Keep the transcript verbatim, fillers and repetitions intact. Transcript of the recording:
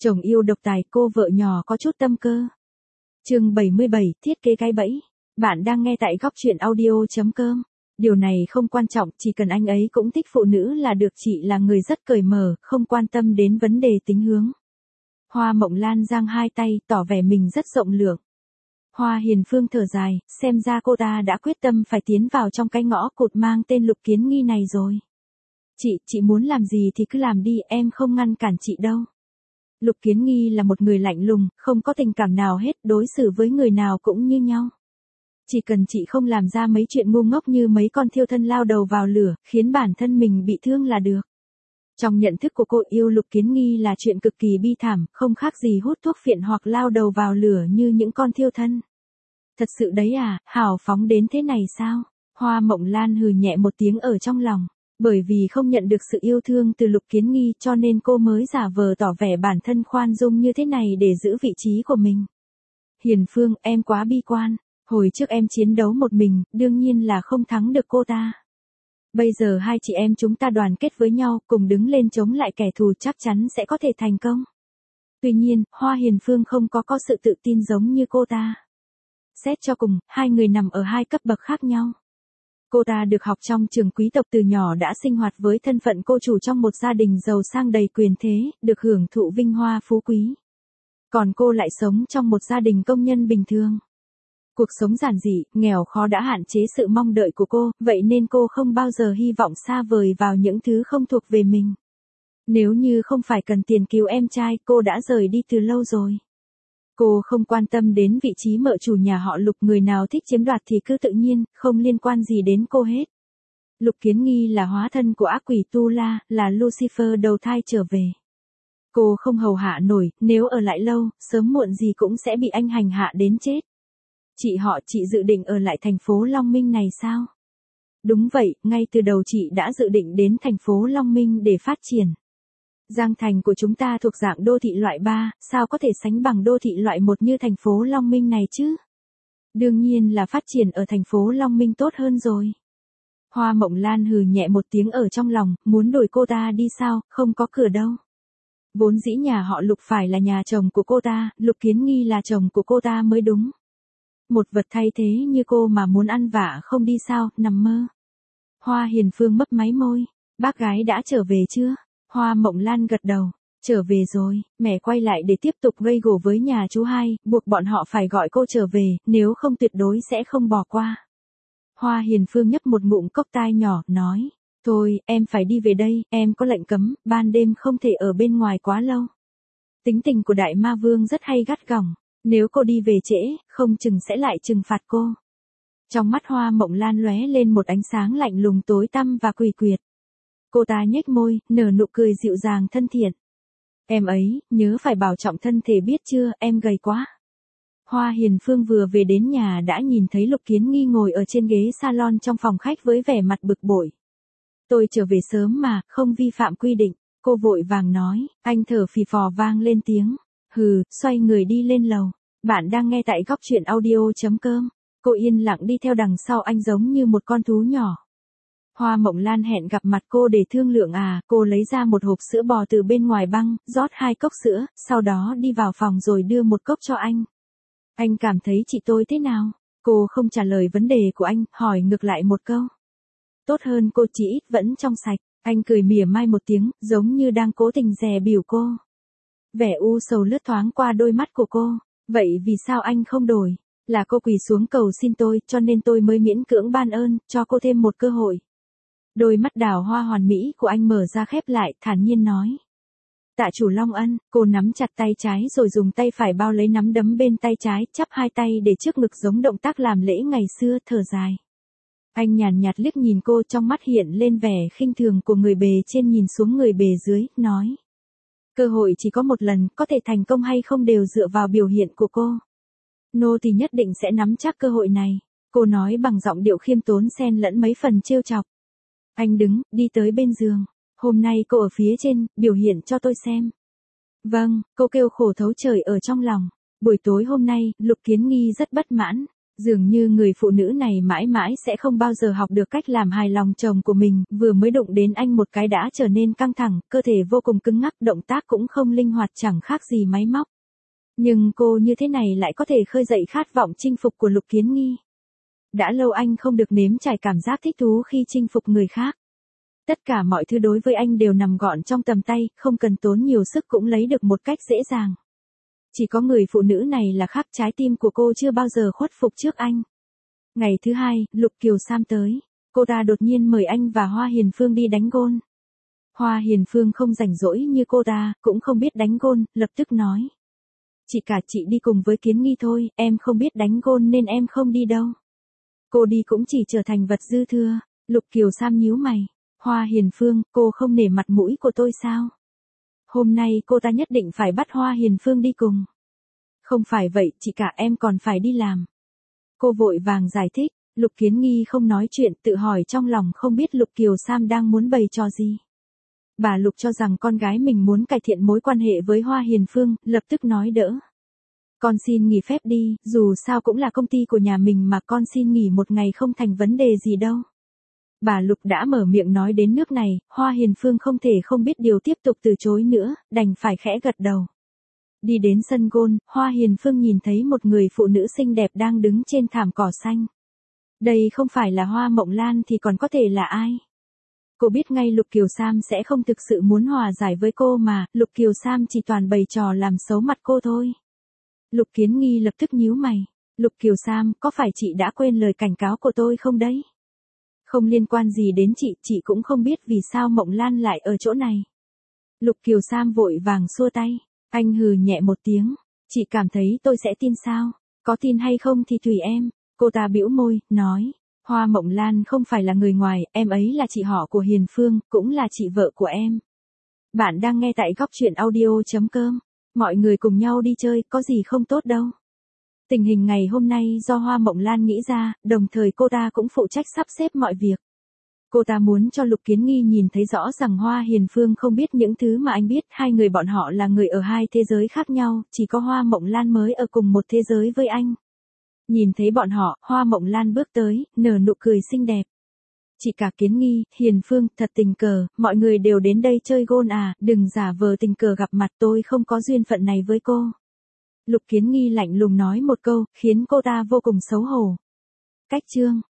Chồng yêu độc tài, cô vợ nhỏ có chút tâm cơ. Chương bảy mươi bảy, thiết kế cái bẫy. Bạn đang nghe tại góc truyện audio chấm com. Điều này không quan trọng, chỉ cần anh ấy cũng thích phụ nữ là được, chị là người rất cởi mở, không quan tâm đến vấn đề tính hướng. Hoa Mộng Lan giang hai tay, tỏ vẻ mình rất rộng lượng. Hoa Hiền Phương thở dài, xem ra cô ta đã quyết tâm phải tiến vào trong cái ngõ cụt mang tên Lục Kiến Nghi này rồi. Chị, chị muốn làm gì thì cứ làm đi, em không ngăn cản chị đâu. Lục Kiến Nghi là một người lạnh lùng, không có tình cảm nào hết, đối xử với người nào cũng như nhau. Chỉ cần chị không làm ra mấy chuyện ngu ngốc như mấy con thiêu thân lao đầu vào lửa, khiến bản thân mình bị thương là được. Trong nhận thức của cô, yêu Lục Kiến Nghi là chuyện cực kỳ bi thảm, không khác gì hút thuốc phiện hoặc lao đầu vào lửa như những con thiêu thân. Thật sự đấy à, hào phóng đến thế này sao? Hoa Mộng Lan hừ nhẹ một tiếng ở trong lòng. Bởi vì không nhận được sự yêu thương từ Lục Kiến Nghi cho nên cô mới giả vờ tỏ vẻ bản thân khoan dung như thế này để giữ vị trí của mình. Hiền Phương, em quá bi quan. Hồi trước em chiến đấu một mình, đương nhiên là không thắng được cô ta. Bây giờ hai chị em chúng ta đoàn kết với nhau, cùng đứng lên chống lại kẻ thù, chắc chắn sẽ có thể thành công. Tuy nhiên, Hoa Hiền Phương không có có sự tự tin giống như cô ta. Xét cho cùng, hai người nằm ở hai cấp bậc khác nhau. Cô ta được học trong trường quý tộc từ nhỏ, đã sinh hoạt với thân phận cô chủ trong một gia đình giàu sang đầy quyền thế, được hưởng thụ vinh hoa phú quý. Còn cô lại sống trong một gia đình công nhân bình thường. Cuộc sống giản dị, nghèo khó đã hạn chế sự mong đợi của cô, vậy nên cô không bao giờ hy vọng xa vời vào những thứ không thuộc về mình. Nếu như không phải cần tiền cứu em trai, cô đã rời đi từ lâu rồi. Cô không quan tâm đến vị trí mợ chủ nhà họ Lục, người nào thích chiếm đoạt thì cứ tự nhiên, không liên quan gì đến cô hết. Lục Kiến Nghi là hóa thân của ác quỷ Tu La, là Lucifer đầu thai trở về. Cô không hầu hạ nổi, nếu ở lại lâu, sớm muộn gì cũng sẽ bị anh hành hạ đến chết. Chị họ, chị dự định ở lại thành phố Long Minh này sao? Đúng vậy, ngay từ đầu chị đã dự định đến thành phố Long Minh để phát triển. Giang Thành của chúng ta thuộc dạng đô thị loại ba, sao có thể sánh bằng đô thị loại một như thành phố Long Minh này chứ? Đương nhiên là phát triển ở thành phố Long Minh tốt hơn rồi. Hoa Mộng Lan hừ nhẹ một tiếng ở trong lòng, muốn đuổi cô ta đi sao, không có cửa đâu. Vốn dĩ nhà họ Lục phải là nhà chồng của cô ta, Lục Kiến Nghi là chồng của cô ta mới đúng. Một vật thay thế như cô mà muốn ăn vạ không đi sao, nằm mơ. Hoa Hiền Phương mấp máy môi, bác gái đã trở về chưa? Hoa Mộng Lan gật đầu, trở về rồi, mẹ quay lại để tiếp tục gây gổ với nhà chú hai, buộc bọn họ phải gọi cô trở về, nếu không tuyệt đối sẽ không bỏ qua. Hoa Hiền Phương nhấp một ngụm cốc tai nhỏ, nói, thôi, em phải đi về đây, em có lệnh cấm, ban đêm không thể ở bên ngoài quá lâu. Tính tình của Đại Ma Vương rất hay gắt gỏng, nếu cô đi về trễ, không chừng sẽ lại trừng phạt cô. Trong mắt Hoa Mộng Lan lóe lên một ánh sáng lạnh lùng tối tăm và quỷ quyệt. Cô ta nhếch môi, nở nụ cười dịu dàng thân thiện. Em ấy, nhớ phải bảo trọng thân thể biết chưa, em gầy quá. Hoa Hiền Phương vừa về đến nhà đã nhìn thấy Lục Kiến Nghi ngồi ở trên ghế salon trong phòng khách với vẻ mặt bực bội. Tôi trở về sớm mà, không vi phạm quy định, cô vội vàng nói, anh thở phì phò vang lên tiếng. Hừ, xoay người đi lên lầu. Bạn đang nghe tại góc truyện audio chấm com. Cô yên lặng đi theo đằng sau anh giống như một con thú nhỏ. Hoa Mộng Lan hẹn gặp mặt cô để thương lượng à, cô lấy ra một hộp sữa bò từ bên ngoài băng, rót hai cốc sữa, sau đó đi vào phòng rồi đưa một cốc cho anh. Anh cảm thấy chị tôi thế nào? Cô không trả lời vấn đề của anh, hỏi ngược lại một câu. Tốt hơn cô, chỉ ít vẫn trong sạch. Anh cười mỉa mai một tiếng, giống như đang cố tình dè bỉu cô. Vẻ u sầu lướt thoáng qua đôi mắt của cô. Vậy vì sao anh không đổi? Là cô quỳ xuống cầu xin tôi, cho nên tôi mới miễn cưỡng ban ơn, cho cô thêm một cơ hội. Đôi mắt đào hoa hoàn mỹ của anh mở ra khép lại, thản nhiên nói. Tạ chủ Long Ân, cô nắm chặt tay trái rồi dùng tay phải bao lấy nắm đấm bên tay trái, chắp hai tay để trước ngực giống động tác làm lễ ngày xưa, thở dài. Anh nhàn nhạt liếc nhìn cô, trong mắt hiện lên vẻ khinh thường của người bề trên nhìn xuống người bề dưới, nói. Cơ hội chỉ có một lần, có thể thành công hay không đều dựa vào biểu hiện của cô. Nô thì nhất định sẽ nắm chắc cơ hội này, cô nói bằng giọng điệu khiêm tốn xen lẫn mấy phần trêu chọc. Anh đứng, đi tới bên giường. Hôm nay cô ở phía trên, biểu hiện cho tôi xem. Vâng, cô kêu khổ thấu trời ở trong lòng. Buổi tối hôm nay, Lục Kiến Nghi rất bất mãn. Dường như người phụ nữ này mãi mãi sẽ không bao giờ học được cách làm hài lòng chồng của mình, vừa mới đụng đến anh một cái đã trở nên căng thẳng, cơ thể vô cùng cứng ngắc, động tác cũng không linh hoạt chẳng khác gì máy móc. Nhưng cô như thế này lại có thể khơi dậy khát vọng chinh phục của Lục Kiến Nghi. Đã lâu anh không được nếm trải cảm giác thích thú khi chinh phục người khác. Tất cả mọi thứ đối với anh đều nằm gọn trong tầm tay, không cần tốn nhiều sức cũng lấy được một cách dễ dàng. Chỉ có người phụ nữ này là khác, trái tim của cô chưa bao giờ khuất phục trước anh. Ngày thứ hai, Lục Kiều Sam tới. Cô ta đột nhiên mời anh và Hoa Hiền Phương đi đánh gôn. Hoa Hiền Phương không rảnh rỗi như cô ta, cũng không biết đánh gôn, lập tức nói. Chị cả chị đi cùng với Kiến Nghi thôi, em không biết đánh gôn nên em không đi đâu. Cô đi cũng chỉ trở thành vật dư thừa. Lục Kiều Sam nhíu mày. Hoa Hiền Phương, cô không nể mặt mũi của tôi sao? Hôm nay cô ta nhất định phải bắt Hoa Hiền Phương đi cùng. Không phải vậy, chị cả em còn phải đi làm. Cô vội vàng giải thích. Lục Kiến Nghi không nói chuyện, tự hỏi trong lòng không biết Lục Kiều Sam đang muốn bày trò gì. Bà Lục cho rằng con gái mình muốn cải thiện mối quan hệ với Hoa Hiền Phương, lập tức nói đỡ. Con xin nghỉ phép đi, dù sao cũng là công ty của nhà mình mà, con xin nghỉ một ngày không thành vấn đề gì đâu. Bà Lục đã mở miệng nói đến nước này, Hoa Hiền Phương không thể không biết điều tiếp tục từ chối nữa, đành phải khẽ gật đầu. Đi đến sân gôn, Hoa Hiền Phương nhìn thấy một người phụ nữ xinh đẹp đang đứng trên thảm cỏ xanh. Đây không phải là Hoa Mộng Lan thì còn có thể là ai? Cô biết ngay Lục Kiều Sam sẽ không thực sự muốn hòa giải với cô mà, Lục Kiều Sam chỉ toàn bày trò làm xấu mặt cô thôi. Lục Kiến Nghi lập tức nhíu mày. Lục Kiều Sam, có phải chị đã quên lời cảnh cáo của tôi không đấy? Không liên quan gì đến chị, chị cũng không biết vì sao Mộng Lan lại ở chỗ này. Lục Kiều Sam vội vàng xua tay. Anh hừ nhẹ một tiếng. Chị cảm thấy tôi sẽ tin sao? Có tin hay không thì tùy em. Cô ta bĩu môi, nói. Hoa Mộng Lan không phải là người ngoài, em ấy là chị họ của Hiền Phương, cũng là chị vợ của em. Bạn đang nghe tại góc truyện audio chấm com. Mọi người cùng nhau đi chơi, có gì không tốt đâu. Tình hình ngày hôm nay do Hoa Mộng Lan nghĩ ra, đồng thời cô ta cũng phụ trách sắp xếp mọi việc. Cô ta muốn cho Lục Kiến Nghi nhìn thấy rõ rằng Hoa Hiền Phương không biết những thứ mà anh biết, hai người bọn họ là người ở hai thế giới khác nhau, chỉ có Hoa Mộng Lan mới ở cùng một thế giới với anh. Nhìn thấy bọn họ, Hoa Mộng Lan bước tới, nở nụ cười xinh đẹp. Chị cả Kiến Nghi, Hiền Phương, thật tình cờ, mọi người đều đến đây chơi gôn à, đừng giả vờ tình cờ gặp mặt, tôi không có duyên phận này với cô. Lục Kiến Nghi lạnh lùng nói một câu, khiến cô ta vô cùng xấu hổ. Cách chương